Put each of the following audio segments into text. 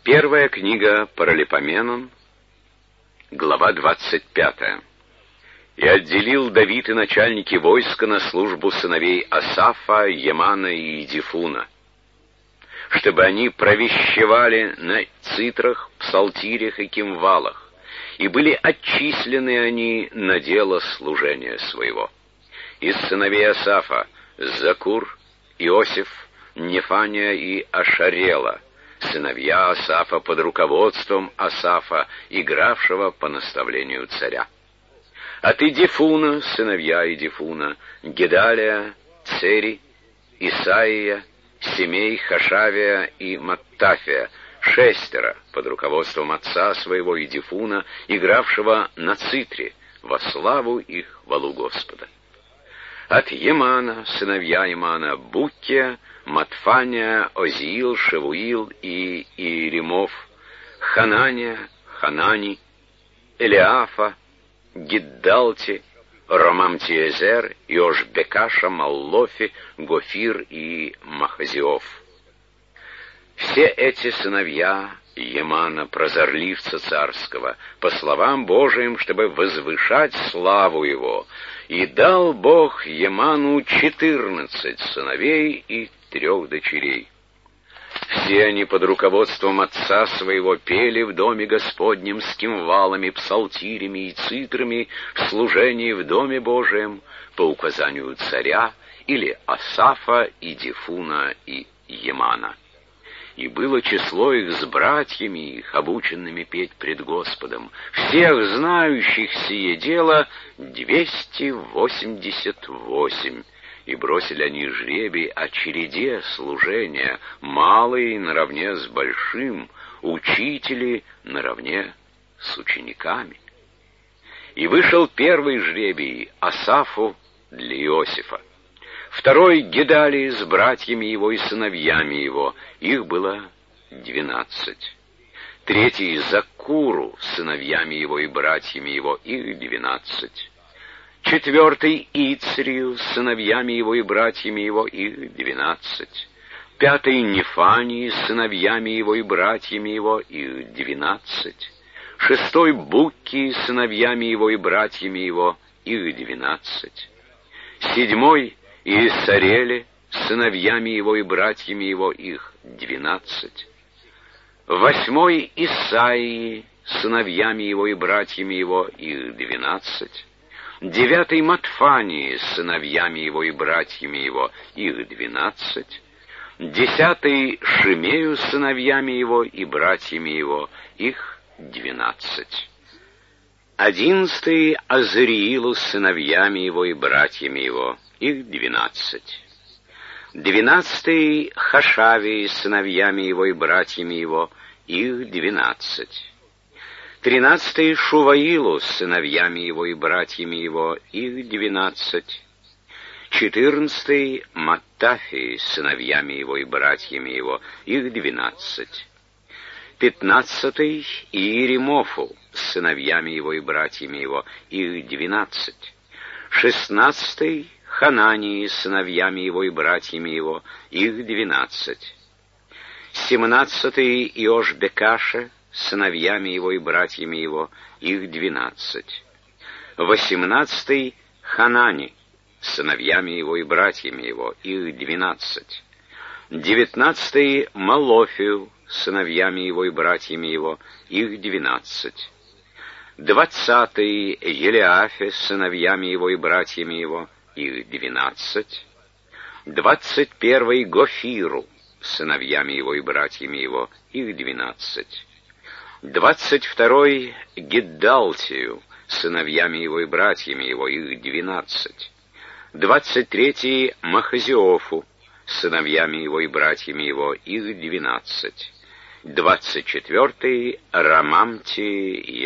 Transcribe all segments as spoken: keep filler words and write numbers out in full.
Первая книга Паралипоменон, глава двадцать пятая. «И отделил Давид и начальники войска на службу сыновей Асафа, Емана и Идифуна, чтобы они провещевали на цитрах, псалтирях и кимвалах, и были отчислены они на дело служения своего. Из сыновей Асафа Закур, Иосиф, Нефания и Ашарела, сыновья Асафа под руководством Асафа, игравшего по наставлению царя. От Идифуна сыновья Идифуна Гедалия, Цери, Исаия, Семей, Хашавия и Маттафия, шестеро под руководством отца своего Идифуна, игравшего на цитре, во славу их хвалу Господа. От Емана сыновья Емана Буккия, Матфания, Озиил, Шевуил и Иеремов, Ханания, Ханани, Элиафа, Гиддалти, Ромамтиезер, Иошбекаша, Маллофи, Гофир и Махазиов. Все эти сыновья Емана, прозорливца царского, по словам Божиим, чтобы возвышать славу его, и дал Бог Еману четырнадцать сыновей и трех дочерей. Все они под руководством отца своего пели в доме Господнем с кимвалами, псалтирями и цитрами в служении в доме Божием по указанию царя или Асафа, Идифуна и Емана. И было число их с братьями их, обученными петь пред Господом, всех знающих сие дело, двести восемьдесят восемь. И бросили они жребий о череде служения, малый наравне с большим, учители наравне с учениками. И вышел первый жребий Асафу для Иосифа, второй Гедалии с братьями его и сыновьями его, их было двенадцать, третий Закуру с сыновьями его и братьями его, их двенадцать, четвертый Ицрию с сыновьями его и братьями его, их двенадцать, пятый Нефании с сыновьями его и братьями его, их двенадцать, шестой Букки с сыновьями его и братьями его, их двенадцать, седьмой Иессарели с сыновьями его и братьями его, их двенадцать, восьмой Исаии с сыновьями его и братьями его, их двенадцать, девятый Матфании с сыновьями его и братьями его, их двенадцать, десятый Шимею с сыновьями его и братьями его, их двенадцать, одиннадцатый Азариилу с сыновьями его и братьями его, их двенадцать, двенадцатый Хашавии с сыновьями его и братьями его, их двенадцать, тринадцатый Шуваилу с сыновьями его и братьями его, их двенадцать, четырнадцатый Маттафии с сыновьями его и братьями его, их двенадцать, пятнадцатый Иеремофу с сыновьями его и братьями его, их двенадцать, шестнадцатый Ханании с сыновьями его и братьями его, их двенадцать, семнадцатый Иошбекаше с сыновьями его и братьями его, их двенадцать, восемнадцатый Ханани с сыновьями его и братьями его, их двенадцать, девятнадцатый Малофию с сыновьями его и братьями его, их двенадцать, двадцатый Елиафе с сыновьями его и братьями его, их двенадцать, двадцать первый Гофиру с сыновьями его и братьями его, их двенадцать, двадцать второй Гиддалтию с сыновьями его и братьями его, их двенадцать, двадцать третий Махазиофу с сыновьями его и братьями его, их двенадцать, двадцать четвертый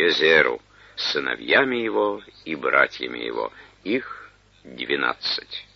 Ромамти-Езеру с сыновьями его и братьями его, их двенадцать.